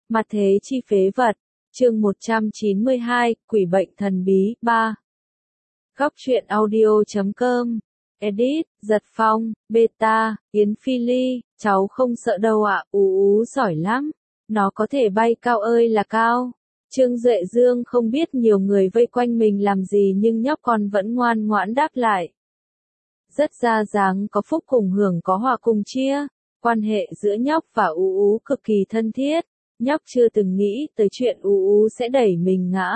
Mặt thế chi phế vật, chương 192, quỷ bệnh thần bí, 3. Góc truyện audio.com, edit, Giật Phong, beta, Yến Phi Ly, cháu không sợ đâu ạ, ú giỏi lắm, nó có thể bay cao ơi là cao. Trương Duệ Dương không biết nhiều người vây quanh mình làm gì nhưng nhóc con vẫn ngoan ngoãn đáp lại. Rất ra dáng có phúc cùng hưởng có hòa cùng chia, quan hệ giữa nhóc và ú cực kỳ thân thiết. Nhóc chưa từng nghĩ tới chuyện ú sẽ đẩy mình ngã.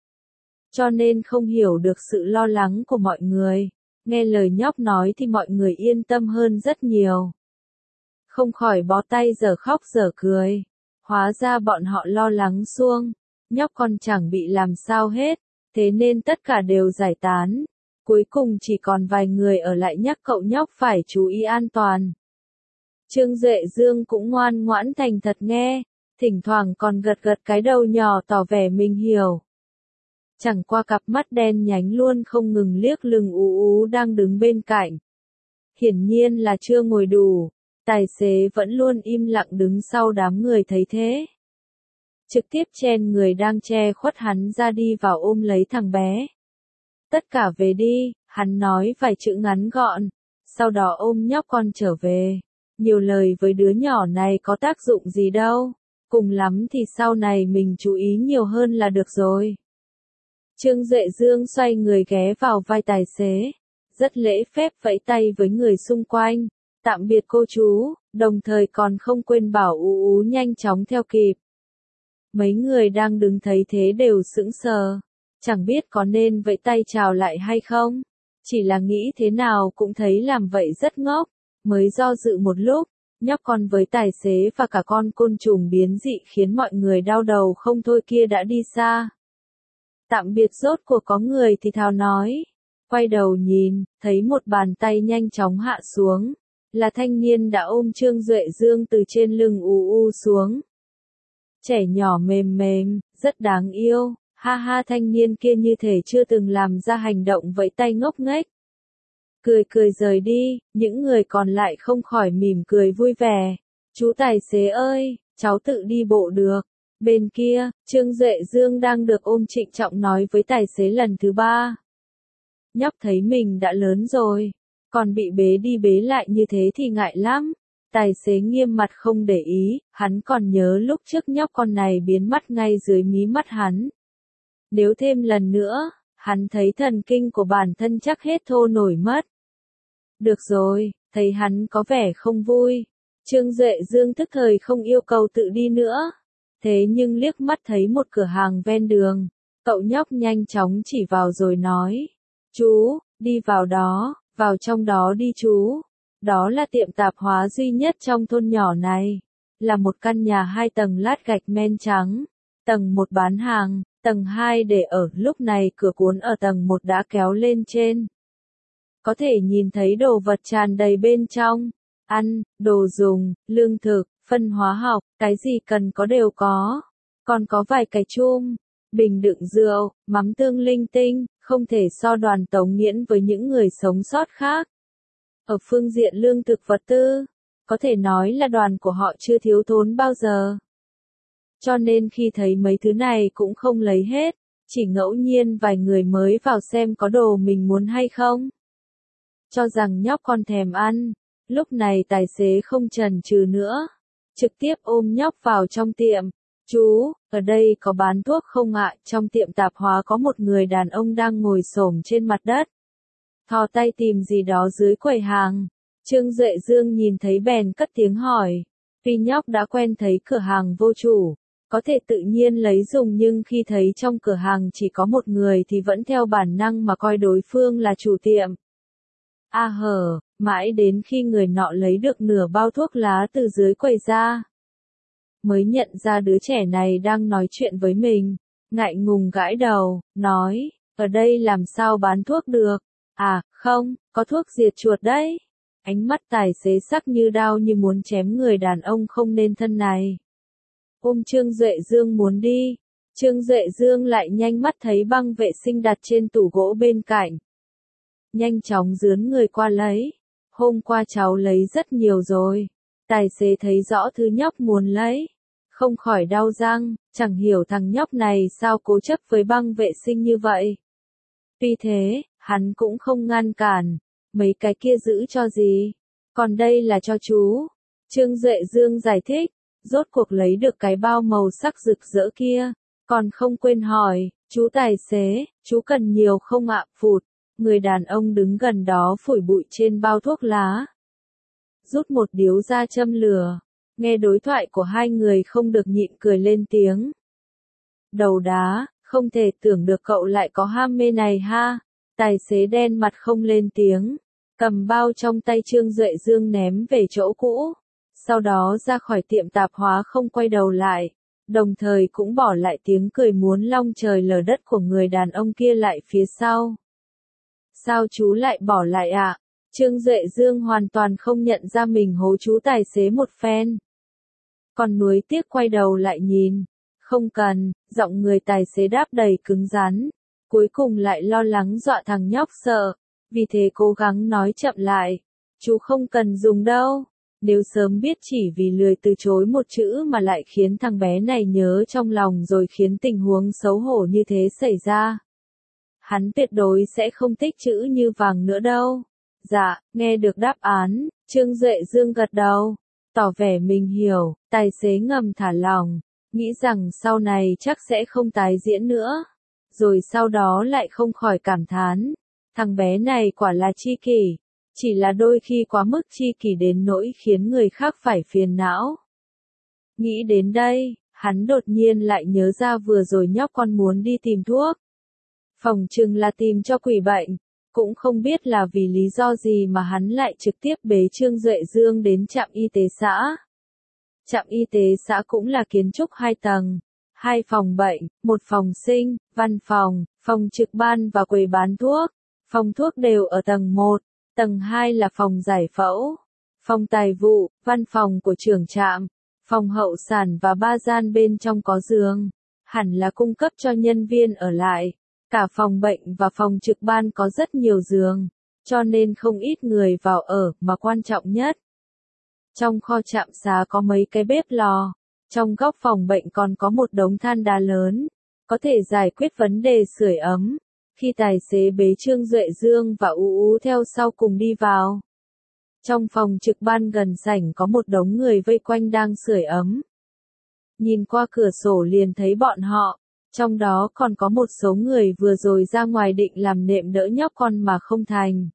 Cho nên không hiểu được sự lo lắng của mọi người. Nghe lời nhóc nói thì mọi người yên tâm hơn rất nhiều. Không khỏi bó tay giờ khóc giờ cười. Hóa ra bọn họ lo lắng suông. Nhóc con chẳng bị làm sao hết. Thế nên tất cả đều giải tán. Cuối cùng chỉ còn vài người ở lại nhắc cậu nhóc phải chú ý an toàn. Trương Duệ Dương cũng ngoan ngoãn thành thật nghe. Thỉnh thoảng còn gật gật cái đầu nhỏ tỏ vẻ mình hiểu. Chẳng qua cặp mắt đen nhánh luôn không ngừng liếc lưng ú đang đứng bên cạnh. Hiển nhiên là chưa ngồi đủ, tài xế vẫn luôn im lặng đứng sau đám người thấy thế. Trực tiếp chen người đang che khuất hắn ra đi vào ôm lấy thằng bé. Tất cả về đi, hắn nói vài chữ ngắn gọn, sau đó ôm nhóc con trở về. Nhiều lời với đứa nhỏ này có tác dụng gì đâu. Cùng lắm thì sau này mình chú ý nhiều hơn là được rồi. Trương Duệ Dương xoay người ghé vào vai tài xế. Rất lễ phép vẫy tay với người xung quanh. Tạm biệt cô chú, đồng thời còn không quên bảo ú nhanh chóng theo kịp. Mấy người đang đứng thấy thế đều sững sờ. Chẳng biết có nên vẫy tay chào lại hay không. Chỉ là nghĩ thế nào cũng thấy làm vậy rất ngốc. Mới do dự một lúc. Nhóc con với tài xế và cả con côn trùng biến dị khiến mọi người đau đầu không thôi kia đã đi xa. Tạm biệt rốt cuộc có người thì thào nói. Quay đầu nhìn, thấy một bàn tay nhanh chóng hạ xuống. Là thanh niên đã ôm Trương Duệ Dương từ trên lưng ú xuống. Trẻ nhỏ mềm mềm, rất đáng yêu. Ha ha, thanh niên kia như thể chưa từng làm ra hành động vẫy tay ngốc nghếch. Cười rời đi, những người còn lại không khỏi mỉm cười vui vẻ. Chú tài xế ơi, cháu tự đi bộ được. Bên kia, Trương Duệ Dương đang được ôm trịnh trọng nói với tài xế lần thứ 3. Nhóc thấy mình đã lớn rồi, còn bị bế đi bế lại như thế thì ngại lắm. Tài xế nghiêm mặt không để ý, hắn còn nhớ lúc trước nhóc con này biến mất ngay dưới mí mắt hắn. Nếu thêm lần nữa, hắn thấy thần kinh của bản thân chắc hết thô nổi mất. Được rồi, thấy hắn có vẻ không vui. Trương Duệ Dương tức thời không yêu cầu tự đi nữa. Thế nhưng liếc mắt thấy một cửa hàng ven đường. Cậu nhóc nhanh chóng chỉ vào rồi nói. Chú, đi vào đó, vào trong đó đi chú. Đó là tiệm tạp hóa duy nhất trong thôn nhỏ này. Là một căn nhà 2 tầng lát gạch men trắng. Tầng 1 bán hàng, tầng 2 để ở. Lúc này cửa cuốn ở tầng 1 đã kéo lên trên. Có thể nhìn thấy đồ vật tràn đầy bên trong. Ăn, đồ dùng, lương thực, phân hóa học, cái gì cần có đều có. Còn có vài cái chum, bình đựng rượu, mắm tương linh tinh, không thể so Đoàn Tống Nghiễn với những người sống sót khác. Ở phương diện lương thực vật tư, có thể nói là đoàn của họ chưa thiếu thốn bao giờ. Cho nên khi thấy mấy thứ này cũng không lấy hết, chỉ ngẫu nhiên vài người mới vào xem có đồ mình muốn hay không. Cho rằng nhóc con thèm ăn, lúc này tài xế không chần chừ nữa, trực tiếp ôm nhóc vào trong tiệm. Chú, ở đây có bán thuốc không ạ? Trong tiệm tạp hóa có một người đàn ông đang ngồi xổm trên mặt đất. Thò tay tìm gì đó dưới quầy hàng. Trương Duệ Dương nhìn thấy bèn cất tiếng hỏi. Vì nhóc đã quen thấy cửa hàng vô chủ, có thể tự nhiên lấy dùng nhưng khi thấy trong cửa hàng chỉ có một người thì vẫn theo bản năng mà coi đối phương là chủ tiệm. Mãi đến khi người nọ lấy được nửa bao thuốc lá từ dưới quầy ra. Mới nhận ra đứa trẻ này đang nói chuyện với mình, ngại ngùng gãi đầu, nói, ở đây làm sao bán thuốc được, không, có thuốc diệt chuột đấy. Ánh mắt tài xế sắc như đao như muốn chém người đàn ông không nên thân này. Ôm Trương Duệ Dương muốn đi, Trương Duệ Dương lại nhanh mắt thấy băng vệ sinh đặt trên tủ gỗ bên cạnh. Nhanh chóng dướn người qua lấy. Hôm qua cháu lấy rất nhiều rồi. Tài xế thấy rõ thứ nhóc muốn lấy. không khỏi đau răng, chẳng hiểu thằng nhóc này sao cố chấp với băng vệ sinh như vậy. Tuy thế, hắn cũng không ngăn cản, mấy cái kia giữ cho gì, còn đây là cho chú. Trương Duệ Dương giải thích, rốt cuộc lấy được cái bao màu sắc rực rỡ kia, còn không quên hỏi, chú tài xế, chú cần nhiều không ạ? Phụt, người đàn ông đứng gần đó phủi bụi trên bao thuốc lá, rút một điếu ra châm lửa, nghe đối thoại của hai người không được nhịn cười lên tiếng. Đầu đá, không thể tưởng được cậu lại có ham mê này ha. Tài xế đen mặt không lên tiếng, cầm bao trong tay Trương Duệ Dương ném về chỗ cũ, sau đó ra khỏi tiệm tạp hóa không quay đầu lại, đồng thời cũng bỏ lại tiếng cười muốn long trời lở đất của người đàn ông kia lại phía sau. Sao chú lại bỏ lại ạ? Trương Duệ Dương hoàn toàn không nhận ra mình hố chú tài xế một phen. Còn nuối tiếc quay đầu lại nhìn. Không cần, giọng người tài xế đáp đầy cứng rắn. Cuối cùng lại lo lắng dọa thằng nhóc sợ. Vì thế cố gắng nói chậm lại. Chú không cần dùng đâu. Nếu sớm biết chỉ vì lười từ chối một chữ mà lại khiến thằng bé này nhớ trong lòng rồi khiến tình huống xấu hổ như thế xảy ra. Hắn tuyệt đối sẽ không thích chữ như vàng nữa đâu. Dạ, nghe được đáp án, Trương Duệ Dương gật đầu, tỏ vẻ mình hiểu, tài xế ngầm thả lỏng, nghĩ rằng sau này chắc sẽ không tái diễn nữa. Rồi sau đó lại không khỏi cảm thán, thằng bé này quả là tri kỷ, chỉ là đôi khi quá mức tri kỷ đến nỗi khiến người khác phải phiền não. Nghĩ đến đây, hắn đột nhiên lại nhớ ra vừa rồi nhóc con muốn đi tìm thuốc. Phỏng chừng là tìm cho quỷ bệnh. Cũng không biết là vì lý do gì mà hắn lại trực tiếp bế Trương Duệ Dương đến trạm y tế xã. Trạm y tế xã cũng là kiến trúc 2 tầng, 2 phòng bệnh, 1 phòng sinh, văn phòng, phòng trực ban và quầy bán thuốc. Phòng thuốc đều ở tầng 1, tầng 2 là phòng giải phẫu, phòng tài vụ, văn phòng của trưởng trạm, phòng hậu sản và 3 gian bên trong có giường, hẳn là cung cấp cho nhân viên ở lại. Cả phòng bệnh và phòng trực ban có rất nhiều giường, cho nên không ít người vào ở, mà quan trọng nhất. Trong kho trạm xá có mấy cái bếp lò, trong góc phòng bệnh còn có một đống than đá lớn, có thể giải quyết vấn đề sưởi ấm. Khi tài xế bế Trương Duệ Dương và Ú theo sau cùng đi vào. Trong phòng trực ban gần sảnh có một đống người vây quanh đang sưởi ấm. Nhìn qua cửa sổ liền thấy bọn họ. Trong đó còn có một số người vừa rồi ra ngoài định làm nệm đỡ nhóc con mà không thành.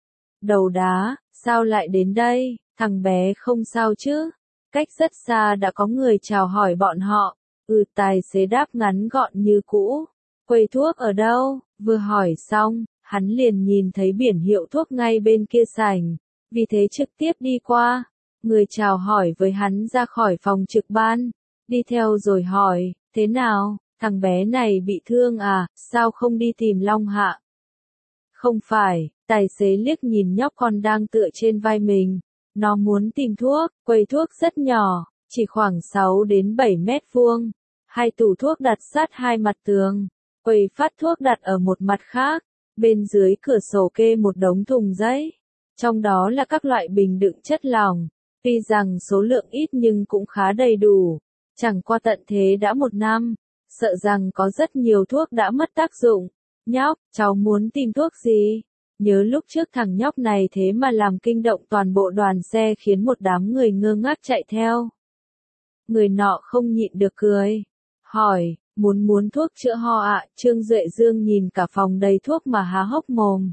Đầu đá, sao lại đến đây, thằng bé không sao chứ? Cách rất xa đã có người chào hỏi bọn họ. Tài xế đáp ngắn gọn như cũ. Quầy thuốc ở đâu? Vừa hỏi xong, hắn liền nhìn thấy biển hiệu thuốc ngay bên kia sảnh. Vì thế trực tiếp đi qua. Người chào hỏi với hắn ra khỏi phòng trực ban. Đi theo rồi hỏi, thế nào? Thằng bé này bị thương à, sao không đi tìm Long Hạ? Không phải, tài xế liếc nhìn nhóc con đang tựa trên vai mình. Nó muốn tìm thuốc, quầy thuốc rất nhỏ, chỉ khoảng 6 đến 7 mét vuông. 2 tủ thuốc đặt sát hai mặt tường. Quầy phát thuốc đặt ở một mặt khác. Bên dưới cửa sổ kê một đống thùng giấy. Trong đó là các loại bình đựng chất lỏng. Tuy rằng số lượng ít nhưng cũng khá đầy đủ. Chẳng qua tận thế đã 1 năm. Sợ rằng có rất nhiều thuốc đã mất tác dụng. Nhóc, cháu muốn tìm thuốc gì? Nhớ lúc trước thằng nhóc này thế mà làm kinh động toàn bộ đoàn xe khiến một đám người ngơ ngác chạy theo. Người nọ không nhịn được cười. Hỏi, muốn thuốc chữa ho ạ? Trương Duệ Dương nhìn cả phòng đầy thuốc mà há hốc mồm.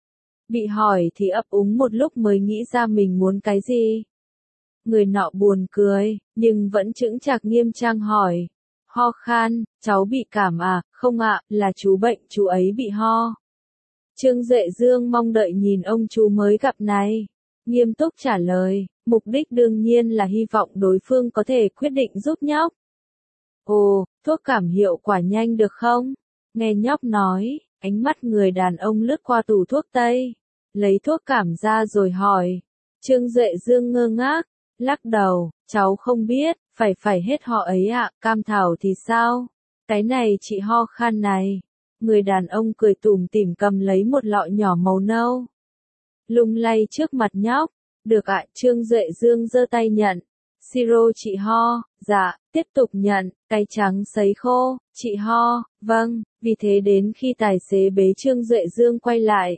Bị hỏi thì ấp úng một lúc mới nghĩ ra mình muốn cái gì. Người nọ buồn cười, nhưng vẫn chững chạc nghiêm trang hỏi. Ho khan, cháu bị cảm à? Không ạ, là chú bệnh, chú ấy bị ho. Trương Duệ Dương mong đợi nhìn ông chú mới gặp này. Nghiêm túc trả lời, mục đích đương nhiên là hy vọng đối phương có thể quyết định giúp nhóc. Ồ, thuốc cảm hiệu quả nhanh được không? Nghe nhóc nói, ánh mắt người đàn ông lướt qua tủ thuốc tây. Lấy thuốc cảm ra rồi hỏi. Trương Duệ Dương ngơ ngác, lắc đầu, cháu không biết, phải hết họ ấy ạ. Cam thảo thì sao? Cái này chị ho khan này. Người đàn ông cười tủm tỉm cầm lấy một lọ nhỏ màu nâu. Lung lay trước mặt nhóc. Được ạ, Trương Duệ Dương giơ tay nhận. Siro chị ho, dạ, tiếp tục nhận, cái trắng sấy khô, chị ho, vâng, vì thế đến khi tài xế bế Trương Duệ Dương quay lại.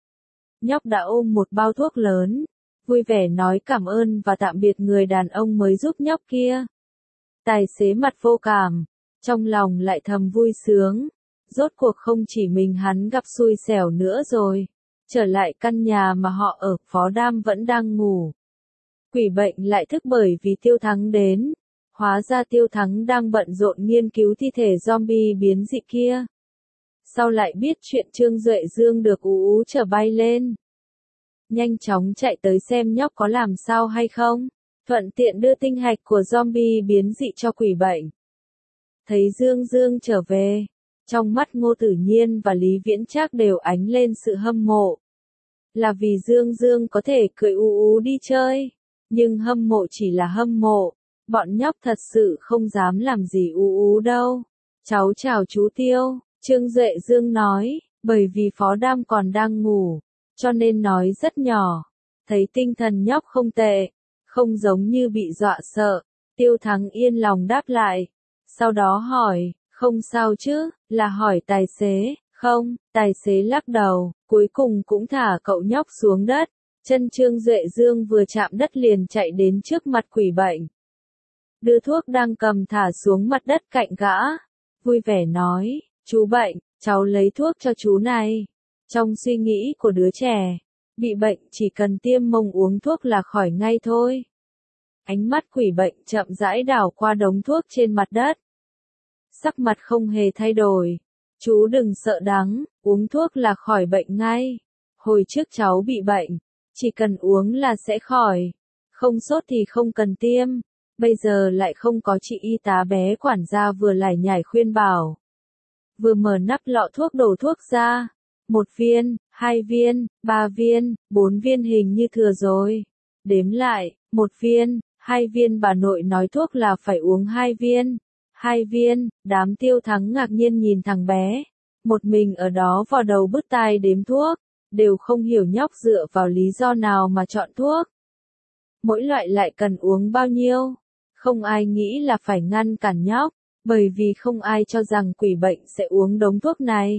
Nhóc đã ôm một bao thuốc lớn, vui vẻ nói cảm ơn và tạm biệt người đàn ông mới giúp nhóc kia. Tài xế mặt vô cảm, trong lòng lại thầm vui sướng, rốt cuộc không chỉ mình hắn gặp xui xẻo nữa rồi. Trở lại căn nhà mà họ ở, Phó Đam vẫn đang ngủ. Quỷ bệnh lại thức bởi vì Tiêu Thắng đến. Hóa ra Tiêu Thắng đang bận rộn nghiên cứu thi thể zombie biến dị kia. Sau lại biết chuyện Trương Duệ Dương được ú trở bay lên. Nhanh chóng chạy tới xem nhóc có làm sao hay không. Thuận tiện đưa tinh hạch của zombie biến dị cho quỷ bệnh. Thấy Dương Dương trở về. Trong mắt Ngô Tử Nhiên và Lý Viễn Trác đều ánh lên sự hâm mộ. Là vì Dương Dương có thể cười ú đi chơi. Nhưng hâm mộ chỉ là hâm mộ. Bọn nhóc thật sự không dám làm gì ú đâu. Cháu chào chú Tiêu, Trương Duệ Dương nói, bởi vì Phó Đam còn đang ngủ, cho nên nói rất nhỏ. Thấy tinh thần nhóc không tệ, không giống như bị dọa sợ. Tiêu Thắng yên lòng đáp lại. Sau đó hỏi, không sao chứ, là hỏi tài xế, không, tài xế lắc đầu, cuối cùng cũng thả cậu nhóc xuống đất. Chân Trương Duệ Dương vừa chạm đất liền chạy đến trước mặt quỷ bệnh. Đưa thuốc đang cầm thả xuống mặt đất cạnh gã. Vui vẻ nói, chú bệnh, cháu lấy thuốc cho chú này. Trong suy nghĩ của đứa trẻ, bị bệnh chỉ cần tiêm mông uống thuốc là khỏi ngay thôi. Ánh mắt quỷ bệnh chậm rãi đảo qua đống thuốc trên mặt đất. Sắc mặt không hề thay đổi. Chú đừng sợ đắng, uống thuốc là khỏi bệnh ngay. Hồi trước cháu bị bệnh, chỉ cần uống là sẽ khỏi. Không sốt thì không cần tiêm. Bây giờ lại không có chị y tá bé quản gia vừa lải nhải khuyên bảo. Vừa mở nắp lọ thuốc đổ thuốc ra. 1 viên, 2 viên, 3 viên, 4 viên hình như thừa rồi. Đếm lại, 1 viên, 2 viên bà nội nói thuốc là phải uống 2 viên. 2 viên, đám Tiêu Thắng ngạc nhiên nhìn thằng bé. Một mình ở đó vò đầu bứt tai đếm thuốc. Đều không hiểu nhóc dựa vào lý do nào mà chọn thuốc. Mỗi loại lại cần uống bao nhiêu. Không ai nghĩ là phải ngăn cản nhóc, bởi vì không ai cho rằng quỷ bệnh sẽ uống đống thuốc này.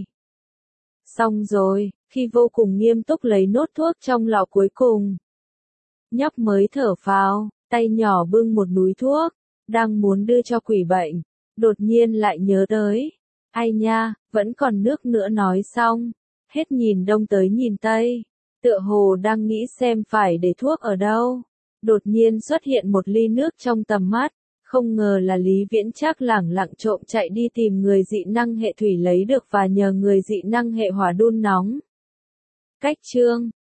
Xong rồi, khi vô cùng nghiêm túc lấy nốt thuốc trong lọ cuối cùng. Nhóc mới thở phào, tay nhỏ bưng một núi thuốc, đang muốn đưa cho quỷ bệnh, đột nhiên lại nhớ tới. Ai nha, vẫn còn nước nữa nói xong, hết nhìn đông tới nhìn tây, tựa hồ đang nghĩ xem phải để thuốc ở đâu. Đột nhiên xuất hiện một ly nước trong tầm mắt, không ngờ là Lý Viễn Trác lẳng lặng trộm chạy đi tìm người dị năng hệ thủy lấy được và nhờ người dị năng hệ hỏa đun nóng. Cách chương